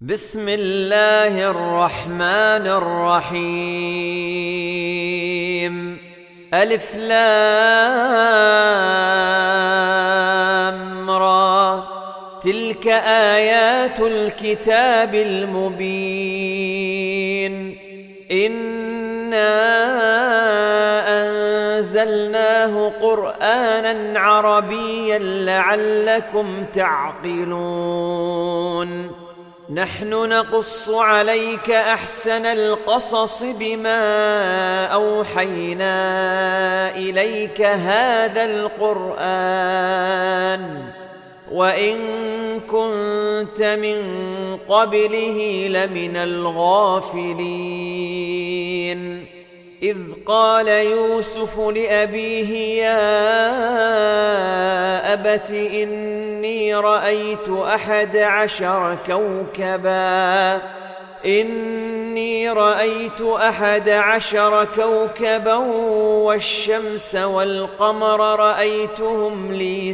بسم الله الرحمن الرحيم. ألف لام را. تلك آيات الكتاب المبين. إنا أنزلناه قرآنا عربيا لعلكم تعقلون. نحن نقص عليك أحسن القصص بما أوحينا إليك هذا القرآن وإن كنت من قبله لمن الغافلين. إذ قال يوسف لأبيه يا أبت إني رأيت 11 كوكبا والشمس والقمر رأيتهم لي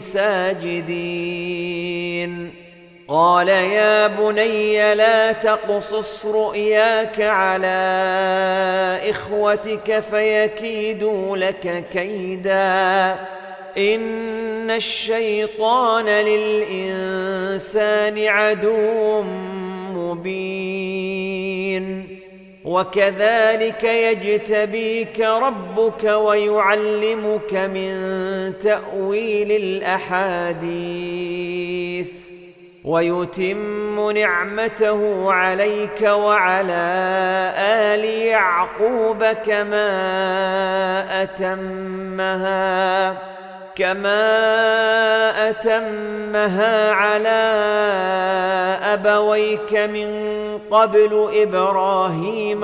ساجدين. قال يا بني لا تقصص رؤياك على إخوتك فيكيدوا لك كيدا إن الشيطان للإنسان عدو مبين. وكذلك يجتبيك ربك ويعلمك من تأويل الأحاديث ويتم نعمته عليك وعلى آل يعقوب كما أتمها على أبويك من قبل إبراهيم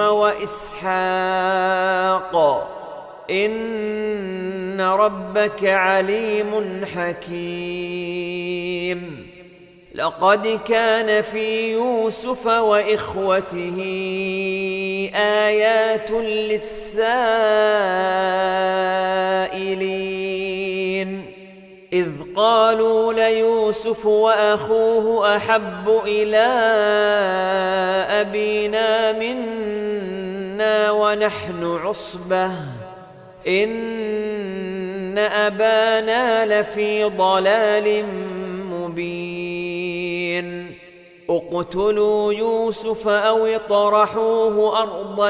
وإسحاق إن ربك عليم حكيم. لقد كان في يوسف وإخوته آيات للسائلين إذ قالوا ليوسف وأخوه أحب إلى أبينا منا ونحن عصبة إن أبانا لفي ضلال مبين. اقتلوا يوسف أو اطرحوه أرضا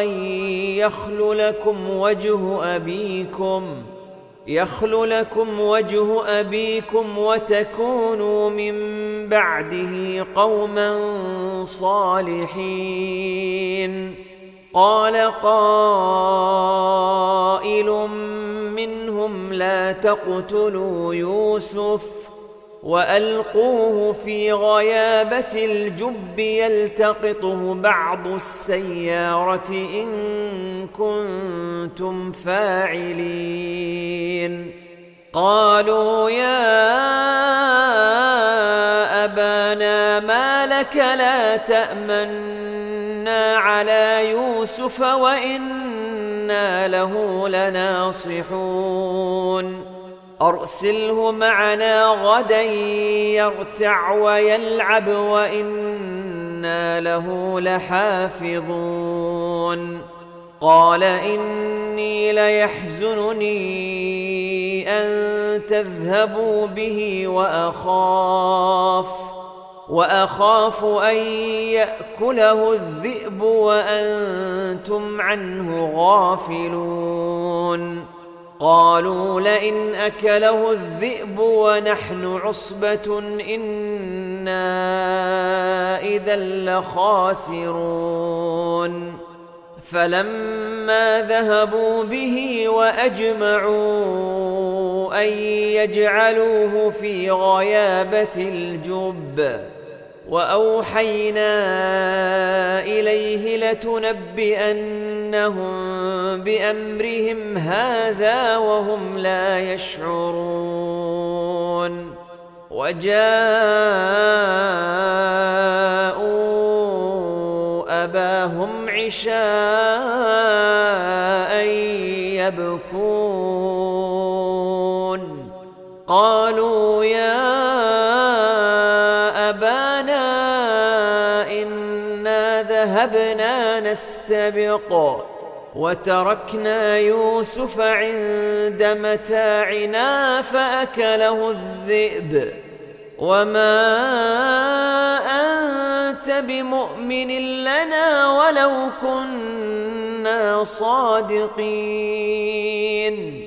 يخل لكم وجه أبيكم وتكونوا من بعده قوما صالحين. قال قائل منهم لا تقتلوا يوسف وألقوه في غيابة الجب يلتقطه بعض السيارة إن كنتم فاعلين. قالوا يا أبانا ما لك لا تأمنا على يوسف وإنا له لناصحون. أرسله معنا غدا يرتع ويلعب وإنا له لحافظون. قال إني ليحزنني أن تذهبوا به وأخاف أن يأكله الذئب وأنتم عنه غافلون. قالوا لئن أكله الذئب ونحن عصبة إنا إذا لخاسرون. فلما ذهبوا به وأجمعوا أن يجعلوه في غيابة الجب وأوحينا إليه لتنبئنهم بأمرهم هذا وهم لا يشعرون. وجاءوا أباهم عشاء يبكون. قالوا يا أبانا ذهبنا نستبق وتركنا يوسف عند متاعنا فأكله الذئب وما أنت بمؤمن لنا ولو كنا صادقين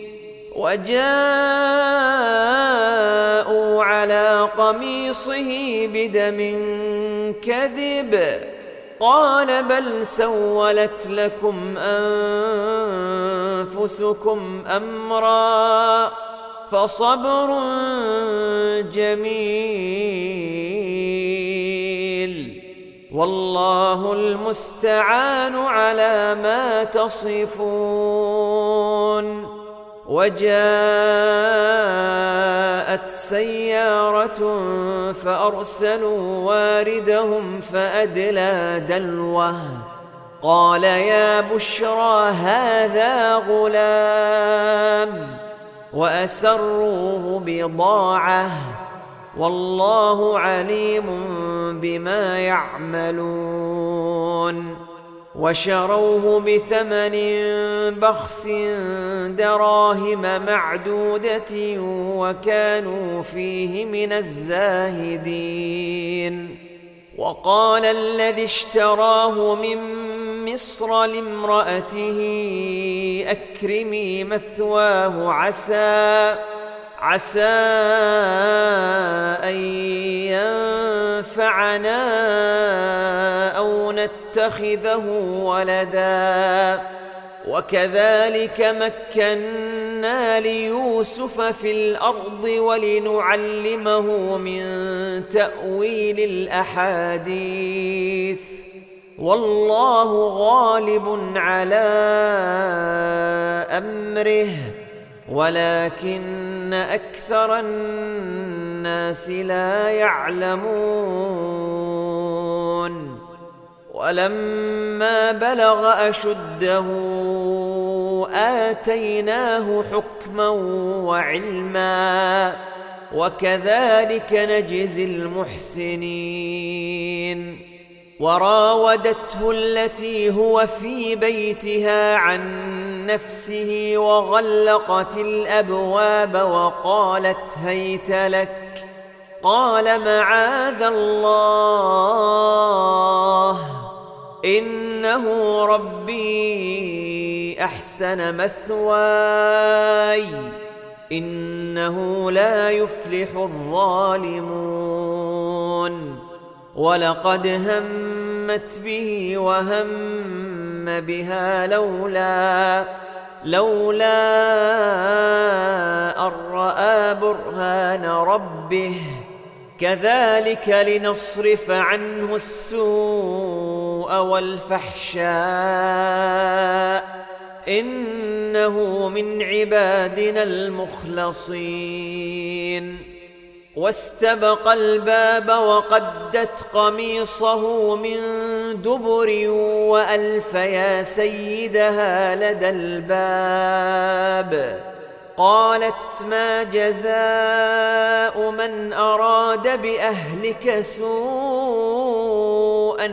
وجاءوا على قميصه بدم كذب قال بل سولت لكم أنفسكم أمرا فصبر جميل والله المستعان على ما تصفون. وجاءت سيارة فأرسلوا واردهم فأدلى دلوه قال يا بشرى هذا غلام وأسروه بضاعة والله عليم بما يعملون وشروه بثمن بخس دراهم معدودة وكانوا فيه من الزاهدين. وقال الذي اشتراه من مصر لامرأته أكرمي مثواه عسى أن ينفعنا أو نتخذه ولدا وكذلك مكنا ليوسف في الأرض ولنعلمه من تأويل الأحاديث والله غالب على أمره ولكن أكثر الناس لا يعلمون. ولما بلغ أشده آتيناه حكما وعلما وكذلك نجزي المحسنين. وراودته التي هو في بيتها عن نفسه وغلقت الأبواب وقالت هيت لك قال معاذ الله إنه ربي أحسن مثواي إنه لا يفلح الظالمون. ولقد همت به وهم بها لولا أن رأى برهان ربه كذلك لنصرف عنه السوء والفحشاء إنه من عبادنا المخلصين. واستبق الباب وقدت قميصه من دبر وألف يا سيدها لدى الباب قالت ما جزاء من أراد بأهلك سوءا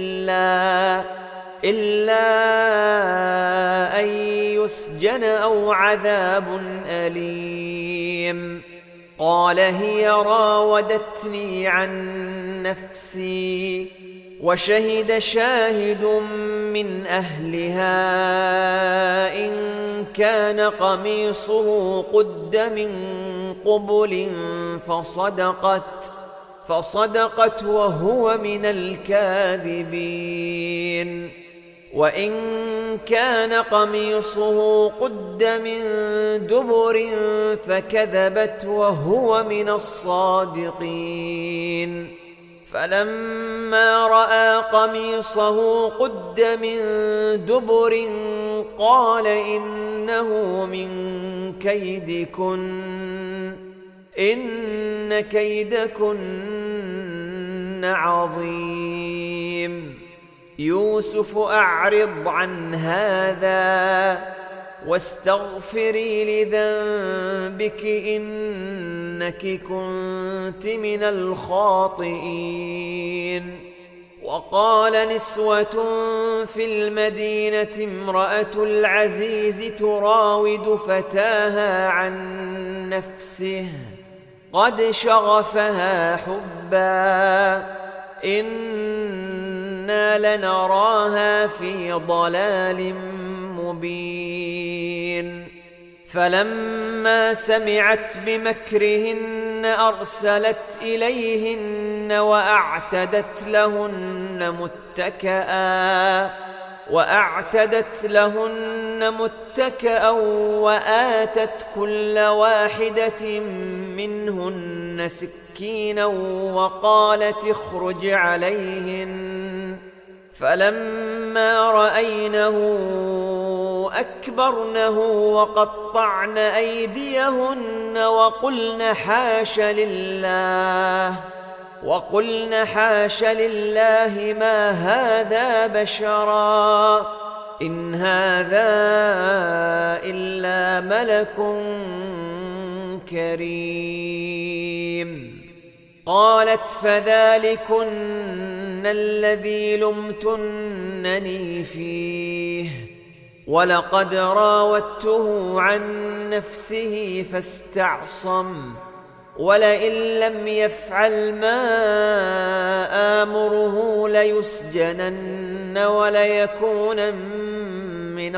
إلا أن يسجن أو عذاب أليم. قال هي راودتني عن نفسي وشهد شاهد من أهلها إن كان قميصه قد من قبل فصدقت وهو من الكاذبين. وإن كان قميصه قد من دبر فكذبت وهو من الصادقين. فلما رأى قميصه قد من دبر قال إنه من كيدكن إن كيدكن عظيم. يوسف أعرض عن هذا واستغفري لذنبك إنك كنت من الخاطئين. وقال نسوة في المدينة امرأة العزيز تراود فتاها عن نفسه قد شغفها حبا إنا لنراها في ضلال مبين فلما سمعت بمكرهن أرسلت إليهن وأعتدت لهن متكئا وآتت كل واحدة منهن سكينا وقالت اخرج عليهن فلما رأينه أكبرنه وقطعن أيديهن وقلن حاش لله ما هذا بشرا إن هذا إلا ملك كريم قالت فذلكن الذي لمتنني فيه ولقد راودته عن نفسه فاستعصم ولئن لم يفعل ما آمره ليسجنن وليكون من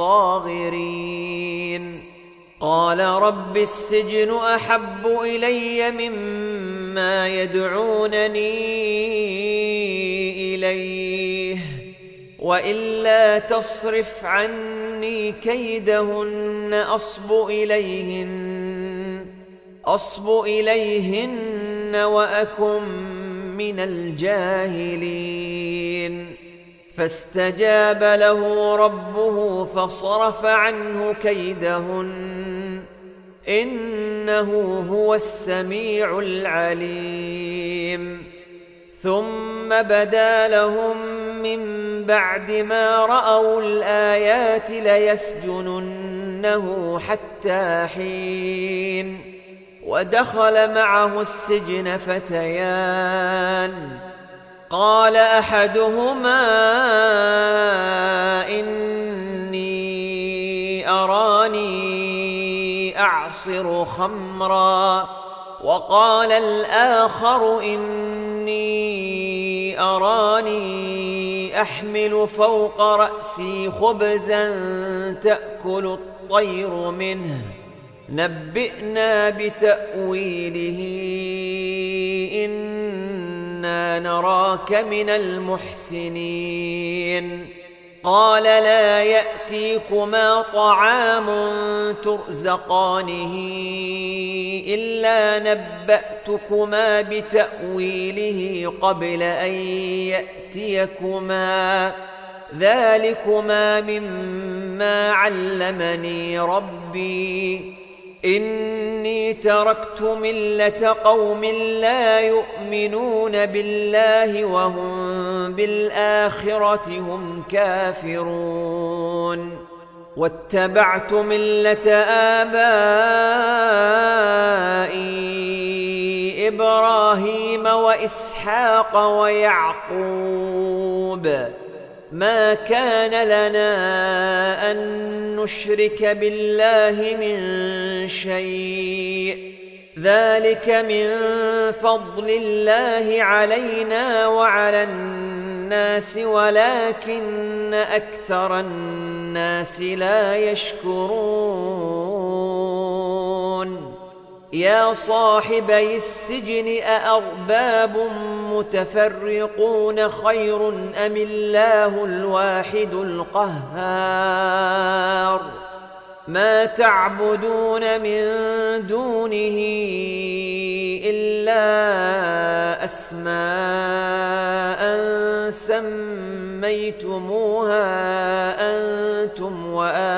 الصاغرين قال رب السجن أحب إلي مما يدعونني إليه وإلا تصرف عني كيدهن أصب إليهن وأكن من الجاهلين فاستجاب له ربه فصرف عنه كيدهن إنه هو السميع العليم ثم بدا لهم من بعد ما رأوا الآيات ليسجننه حتى حين ودخل معه السجن فتيان قال أحدهما إني أراني أعصر خمرا وقال الآخر إني أراني أحمل فوق رأسي خبزا تأكل الطير منه نبئنا بتأويله إنا نراك من المحسنين قال لا يأتيكما طعام ترزقانه إلا نبأتكما بتأويله قبل أن يأتيكما ذلكما مما علمني ربي إني تركت ملة قوم لا يؤمنون بالله وهم بالآخرة هم كافرون واتبعت ملة آبائي إبراهيم وإسحاق ويعقوب ما كان لنا أن نشرك بالله من شيء ذلك من فضل الله علينا وعلى الناس ولكن أكثر الناس لا يشكرون يا صاحبي السجن أأرباب متفرقون خير أم الله الواحد القهار ما تعبدون من دونه إلا أسماء سميتموها أنتم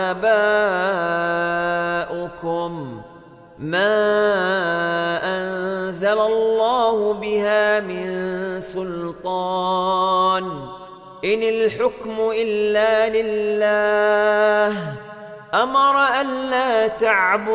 وآباؤكم ما أنزل الله بها من سلطان إن الحكم إلا لله أمر ألا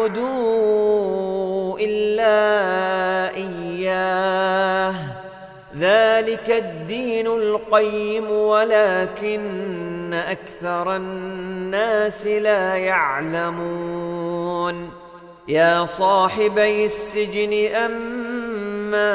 تعبدوا إلا إياه ذلك الدين القيم ولكن أكثر الناس لا يعلمون يا صاحبي السجن أما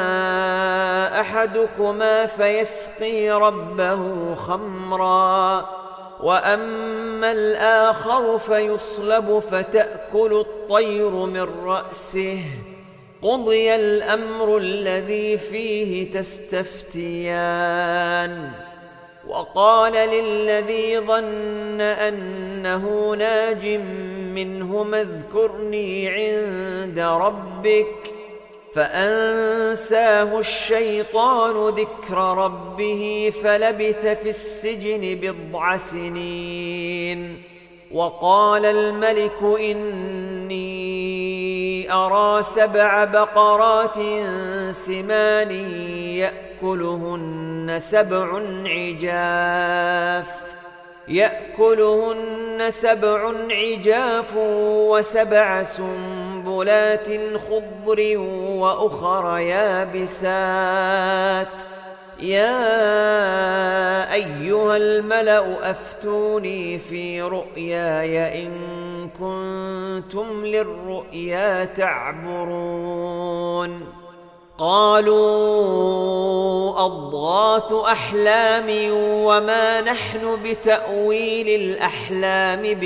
أحدكما فيسقي ربه خمرا وأما الآخر فيصلب فتأكل الطير من رأسه قضي الأمر الذي فيه تستفتيان وقال للذي ظن أنه ناج منهما اذكرني عند ربك فأنساه الشيطان ذكر ربه فلبث في السجن 9 سنين وقال الملك إني أرى 7 بقرات سمان يأكلهن 7 عجاف و7 سنبلات خضر وأخر يابسات يا أيها الملأ أفتوني في رؤياي إن كنتم للرؤيا تعبرون قالوا أضغاث أحلام وما نحن بتأويل الأحلام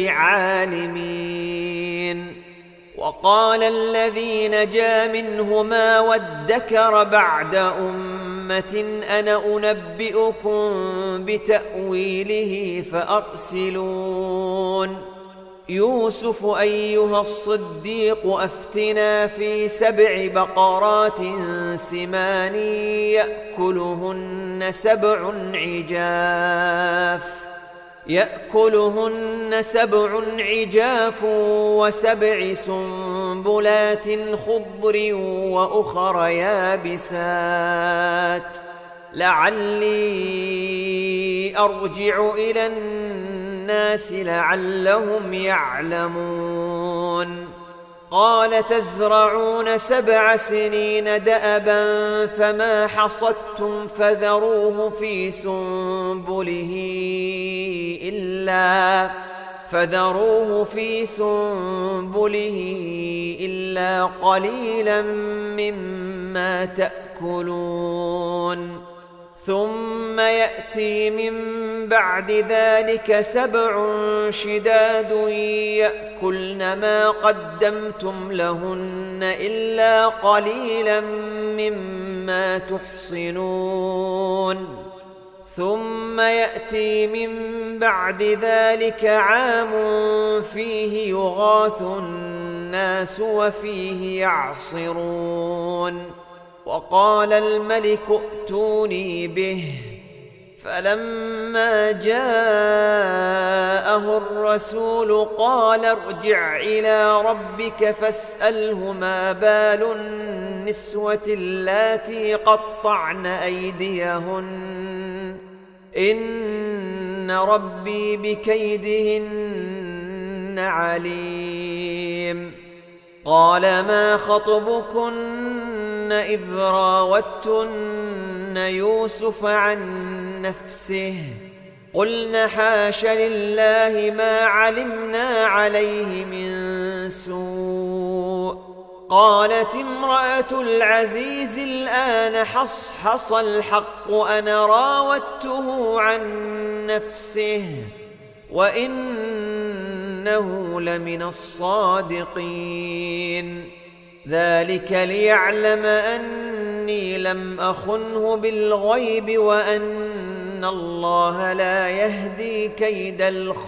بعالمين وقال الذي نجا منهما وادكر بعد أمة أنا أنبئكم بتأويله فأرسلون يوسف أيها الصديق أفتنا في 7 بقرات سمان يأكلهن 7 عجاف و7 سنبلات خضر وأخر يابسات لعلي أرجع إلى الناس لعلهم يعلمون قال تزرعون 7 سنين دأبا فما حصدتم فذروه في سنبله إلا قليلا مما تأكلون ثم يأتي من بعد ذلك 7 شداد يأكلن ما قدمتم لهن إلا قليلا مما تحصنون ثم يأتي من بعد ذلك عام فيه يغاث الناس وفيه يعصرون وقال الملك ائتوني به فلما جاءه الرسول قال ارجع إلى ربك فاسأله ما بال النسوة اللاتي قطعن أيديهن إن ربي بكيدهن عليم قال ما خطبكن إذ راوتن يوسف عن نفسه قلن حاش لله ما علمنا عليه من سوء قالت امرأة العزيز الآن حصحص الحق أنا راودته عن نفسه وإنه لمن الصادقين ذلك ليعلم أني لم أخنه بالغيب وأن الله لا يهدي كيد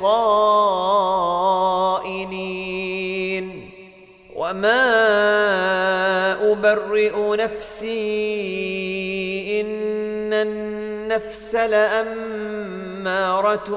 الخائنين وما أبرئ نفسي إن النفس لأمارة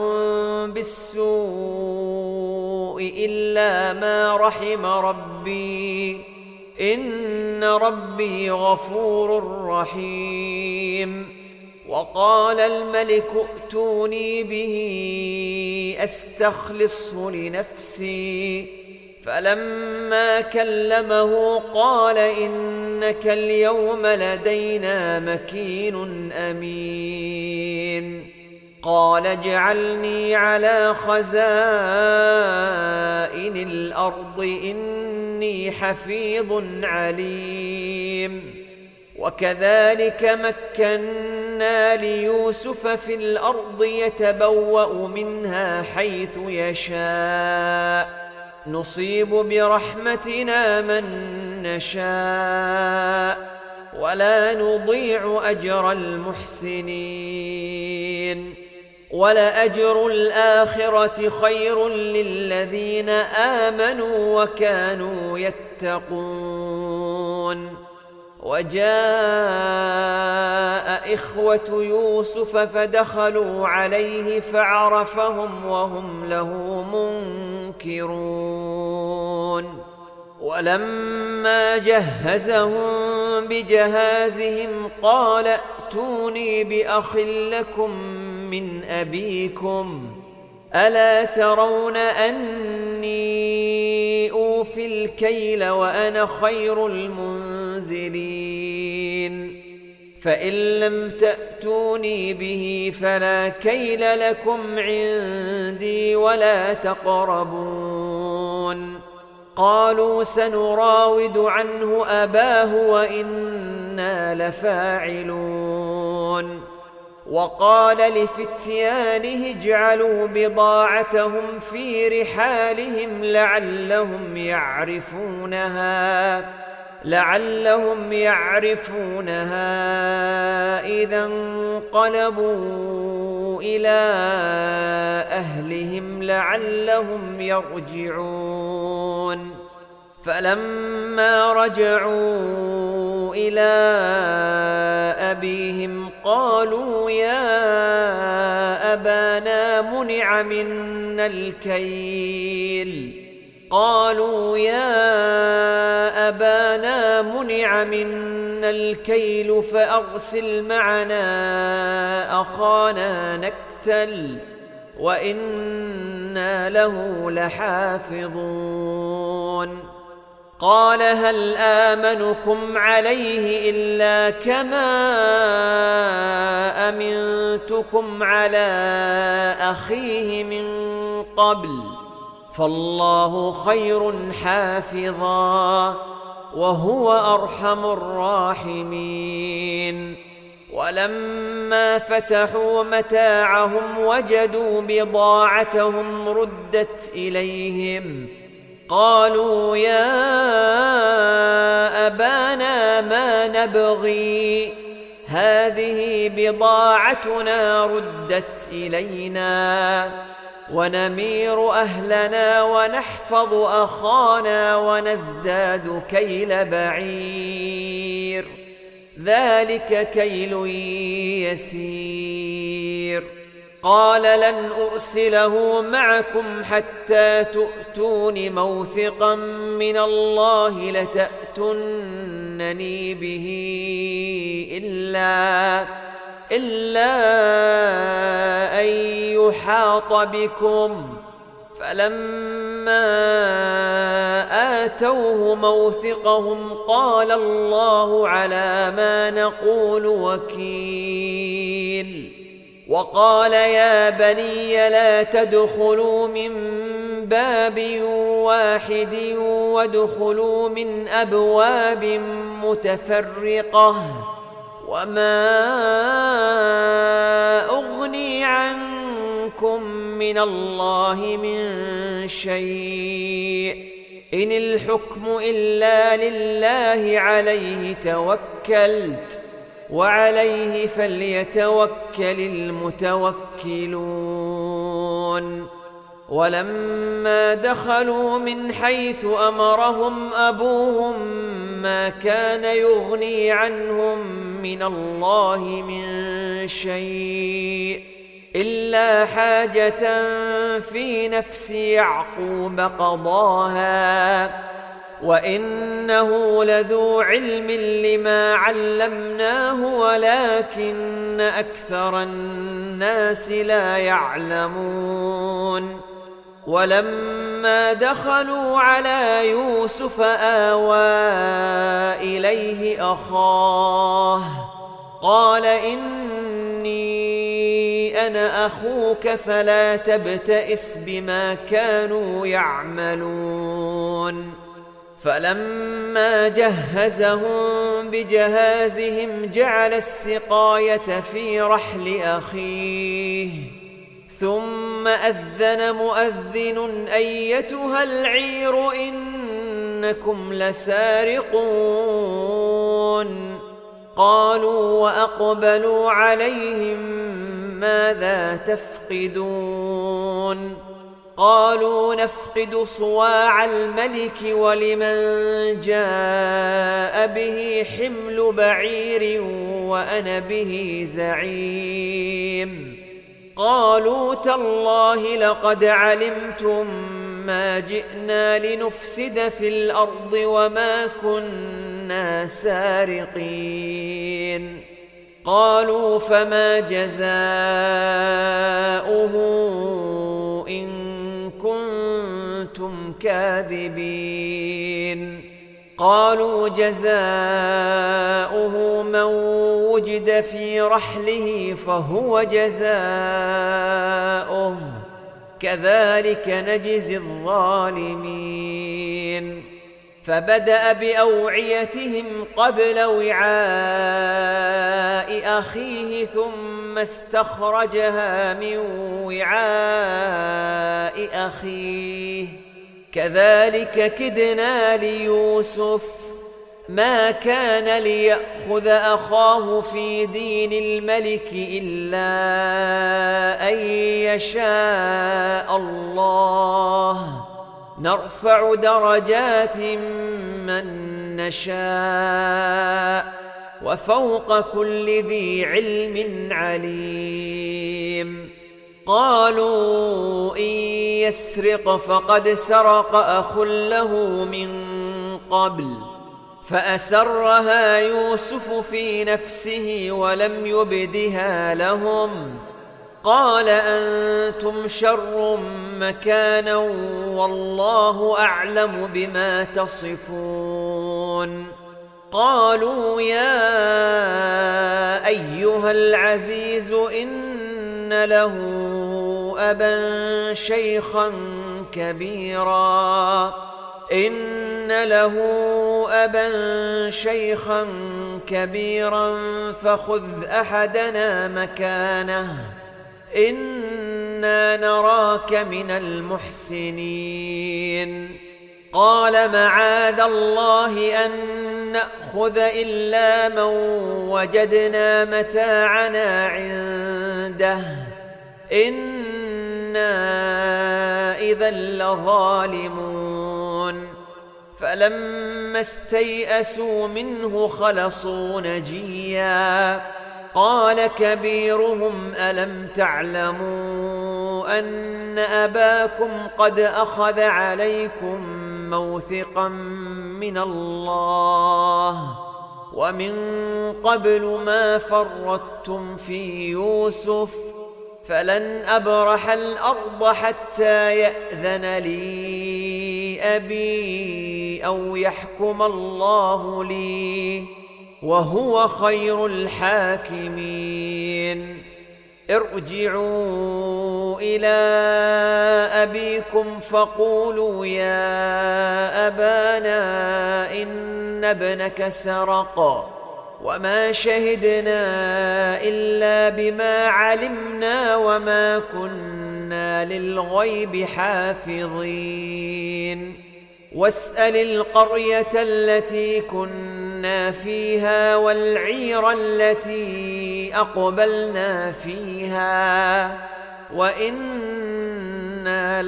بالسوء إلا ما رحم ربي إن ربي غفور رحيم وقال الملك ائتوني به أستخلصه لنفسي فلما كلمه قال إنك اليوم لدينا مكين أمين. قال اجعلني على خزائن الأرض إني حفيظ عليم. وكذلك مكنا ليوسف في الأرض يتبوأ منها حيث يشاء نصيب برحمتنا من نشاء ولا نضيع أجر المحسنين. ولأجر الآخرة خير للذين آمنوا وكانوا يتقون. وجاء إخوة يوسف فدخلوا عليه فعرفهم وهم له منكرون. ولما جهزهم بجهازهم قال ائتوني بأخ لكم من أبيكم ألا ترون أني أوفي الكيل وأنا خير المنزلين. فإن لم تأتوني به فلا كيل لكم عندي ولا تقربون. قالوا سنراود عنه أباه وإنا لفاعلون. وقال لفتيانه اجعلوا بضاعتهم في رحالهم لعلهم يعرفونها إذا انقلبوا إلى أهلهم لعلهم يرجعون. فلما رجعوا إلى أبيهم قالوا يا أبانا منع منا الكيل فأرسل معنا أخانا نكتل وإنا له لحافظون. قال هل آمنكم عليه إلا كما أمنتكم على أخيه من قبل فالله خير حافظا وهو أرحم الراحمين. ولما فتحوا متاعهم وجدوا بضاعتهم ردت إليهم قالوا يا أبانا ما نبغي هذه بضاعتنا ردت إلينا ونمير أهلنا ونحفظ أخانا ونزداد كيل بعير ذلك كيل يسير. قال لن أرسله معكم حتى تؤتون موثقا من الله لتأتونني به إلا أن يحاط بكم. فلما آتوه موثقهم قال الله على ما نقول وكيل. وقال يا بني لا تدخلوا من باب واحد وادخلوا من أبواب متفرقة وما أغني عنكم من الله من شيء إن الحكم إلا لله عليه توكلت وعليه فليتوكل المتوكلون. ولما دخلوا من حيث أمرهم أبوهم ما كان يغني عنهم من الله من شيء إلا حاجة في نفس يعقوب قضاها وإنه لذو علم لما علمناه ولكن أكثر الناس لا يعلمون. ولما دخلوا على يوسف آوى إليه أخاه قال إني أنا أخوك فلا تبتئس بما كانوا يعملون فلما جهزهم بجهازهم جعل السقاية في رحل أخيه ثم أذن مؤذن أيتها العير إنكم لسارقون قالوا وأقبلوا عليهم ماذا تفقدون قالوا نفقد صواع الملك ولمن جاء به حمل بعير وأنا به زعيم قالوا تالله لقد علمتم ما جئنا لنفسد في الأرض وما كنا سارقين قالوا فما جزاؤه إن كنتم كاذبين قالوا جزاؤه من وجد في رحله فهو جزاؤه كذلك نجزي الظالمين فبدأ بأوعيتهم قبل وعاء أخيه ثم استخرجها من وعاء أخيه كذلك كدنا ليوسف ما كان ليأخذ أخاه في دين الملك إلا أن يشاء الله نرفع درجات من نشاء وفوق كل ذي علم عليم قالوا إن يسرق فقد سرق أخ له من قبل فأسرها يوسف في نفسه ولم يبدها لهم قال أنتم شر مكانا والله أعلم بما تصفون قالوا يا أيها العزيز إن له أبا شيخا كبيرا فخذ أحدنا مكانه إنا نراك من المحسنين قال معاذ الله أن نأخذ إلا من وجدنا متاعنا عنده إنا إذا لظالمون فلما استيئسوا منه خلصوا نجيا قال كبيرهم ألم تعلموا أن أباكم قد أخذ عليكم موثقا من الله ومن قبل ما فرطتم في يوسف فلن أبرح الأرض حتى يأذن لي أبي أو يحكم الله لي وهو خير الحاكمين ارجعوا إلى أبيكم فقولوا يا أبانا إن ابنك سرق وما شهدنا إلا بما علمنا وما كنا للغيب حافظين واسأل القرية التي كنا فيها والعير التي أقبلنا فيها وإنا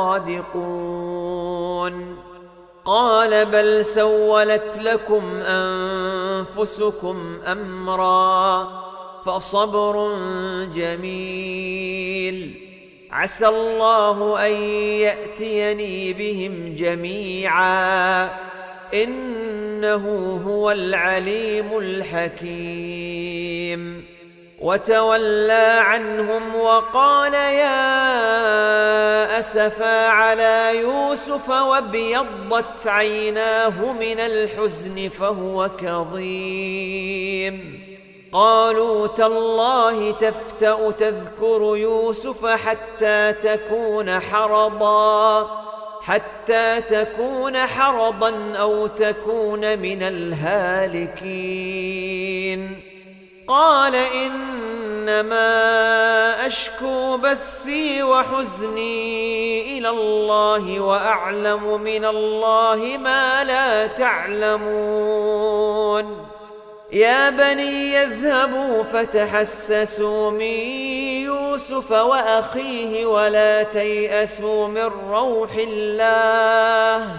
لصادقون قال بل سولت لكم أنفسكم أمرا فصبر جميل عسى الله أن يأتيني بهم جميعا إنه هو العليم الحكيم وتولى عنهم وقال يا أسفا على يوسف وابيضت عيناه من الحزن فهو كظيم قالوا تالله تفتأ تذكر يوسف حتى تكون حرضا أو تكون من الهالكين قال إنما أشكو بثي وحزني إلى الله وأعلم من الله ما لا تعلمون يا بني يذهبوا فتحسسوا من يوسف وأخيه ولا تيأسوا من روح الله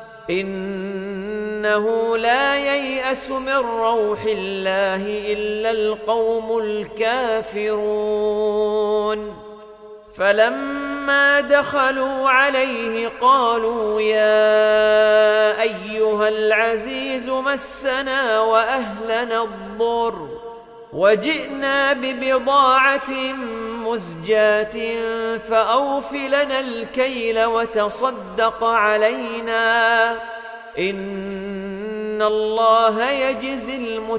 إنه لا ييأس من روح الله إلا القوم الكافرون فلما دخلوا عليه قالوا يا أيها العزيز مسنا وأهلنا الضر وجئنا ببضاعة مزجاة فأوف لنا الكيل وتصدق علينا إن الله يجزي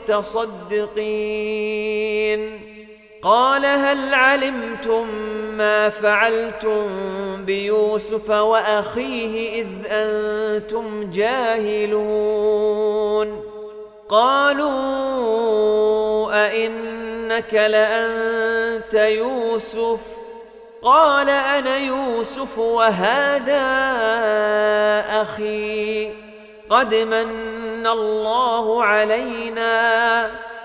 المتصدقين قال هل علمتم ما فعلتم بيوسف وأخيه إذ أنتم جاهلون قالوا أئنك لأنت يوسف قال أنا يوسف وهذا أخي قد من الله علينا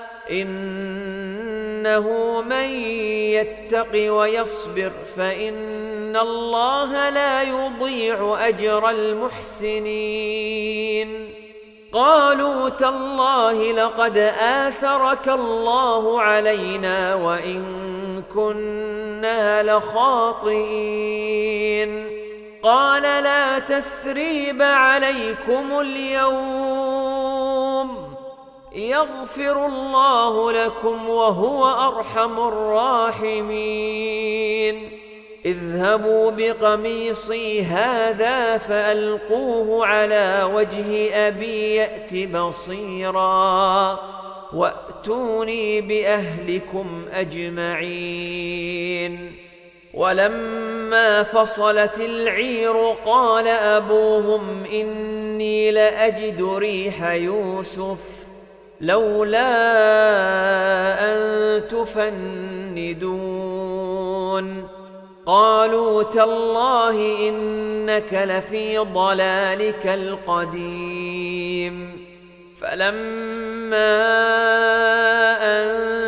إنه من يتق ويصبر فإن الله لا يضيع أجر المحسنين قالوا تالله لقد آثرك الله علينا وإن كنا لخاطئين قال لا تثريب عليكم اليوم يغفر الله لكم وهو أرحم الراحمين اذهبوا بقميصي هذا فألقوه على وجه أبي يأت بصيرا وأتوني بأهلكم أجمعين ولما فصلت العير قال أبوهم إني لأجد ريح يوسف لولا أن تفندون قالوا تالله إنك لفي ضلالك القديم فلما أن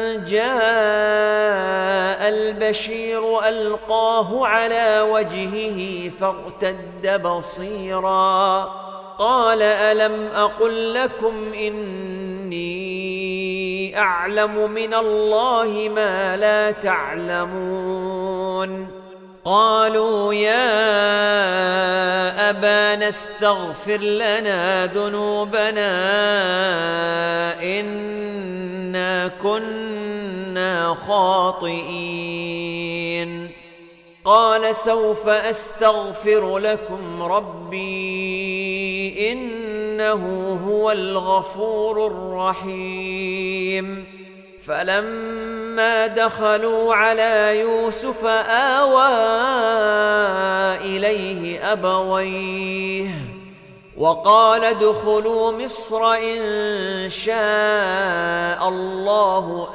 جاء البشير ألقاه على وجهه فارتد بصيرا قال ألم أقل لكم إني أعلم من الله ما لا تعلمون قالوا يا أبانا استغفر لنا ذنوبنا إنا كنا خاطئين قال سوف أستغفر لكم ربي إنه هو الغفور الرحيم فلما دخلوا على يوسف آوى إليه أبويه وقال ادخلوا مصر إن شاء الله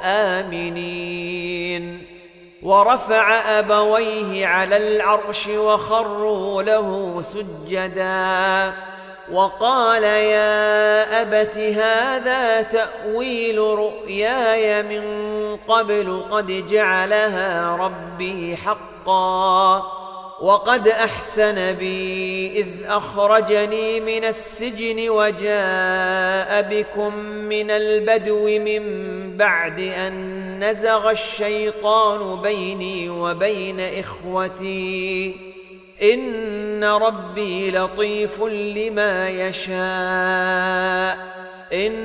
آمنين ورفع أبويه على العرش وخروا له سجدا وقال يا أبت هذا تأويل رؤياي من قبل قد جعلها ربي حقا وقد أحسن بي إذ أخرجني من السجن وجاء بكم من البدو من بعد أن نزغ الشيطان بيني وبين إخوتي إن ربي لطيف لما يشاء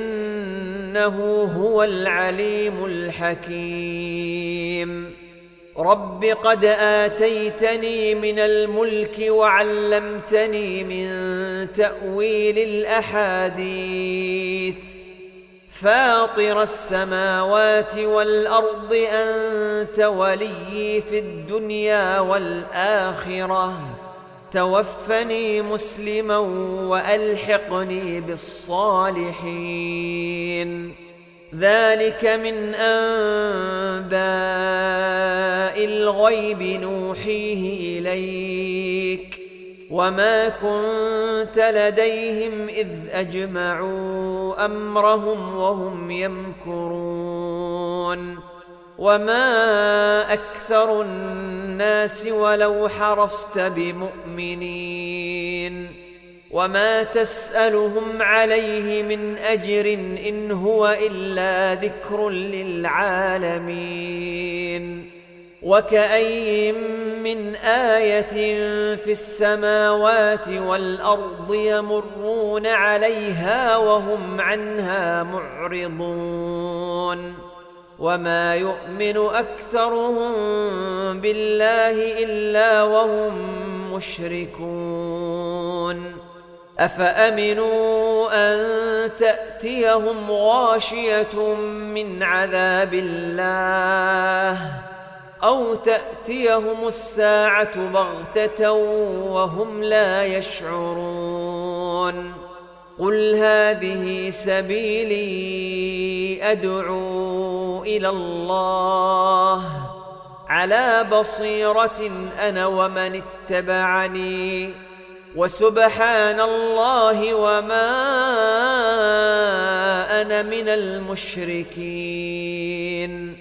إنه هو العليم الحكيم رب قد آتيتني من الملك وعلمتني من تأويل الأحاديث فاطر السماوات والأرض أنت وليي في الدنيا والآخرة توفني مسلما وألحقني بالصالحين ذلك من أنباء الغيب نوحيه إليك وما كنت لديهم إذ أجمعوا أمرهم وهم يمكرون وما أكثر الناس ولو حرصت بمؤمنين وما تسألهم عليه من أجر إن هو إلا ذكر للعالمين وكأي من آية في السماوات والأرض يمرون عليها وهم عنها معرضون وما يؤمن أكثرهم بالله إلا وهم مشركون أفأمنوا أن تأتيهم غاشية من عذاب الله أو تأتيهم الساعة بغتة وهم لا يشعرون قل هذه سبيلي أدعو إلى الله على بصيرة أنا ومن اتبعني وسبحان الله وما أنا من المشركين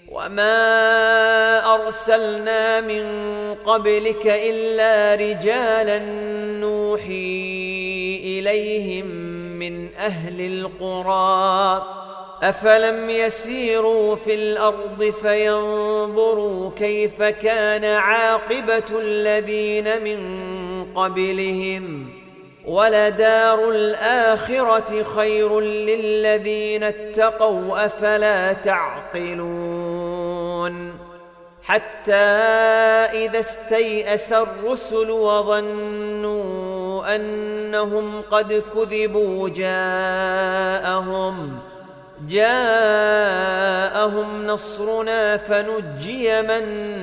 وما أرسلنا من قبلك إلا رجالا نوحي إليهم من أهل القرى أفلم يسيروا في الأرض فينظروا كيف كان عاقبة الذين من قبلهم ولدار الآخرة خير للذين اتقوا أفلا تعقلون حتى إذا استيأس الرسل وظنوا أنهم قد كذبوا جاءهم نصرنا فنجي من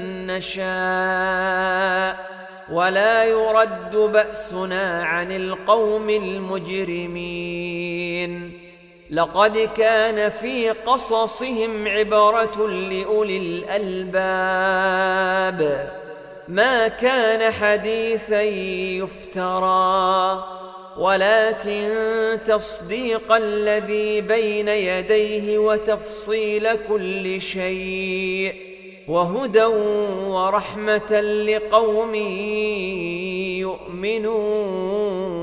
نشاء ولا يرد بأسنا عن القوم المجرمين لقد كان في قصصهم عبرة لأولي الألباب ما كان حديثا يفترى ولكن تصديق الذي بين يديه وتفصيل كل شيء وهدى ورحمة لقوم يؤمنون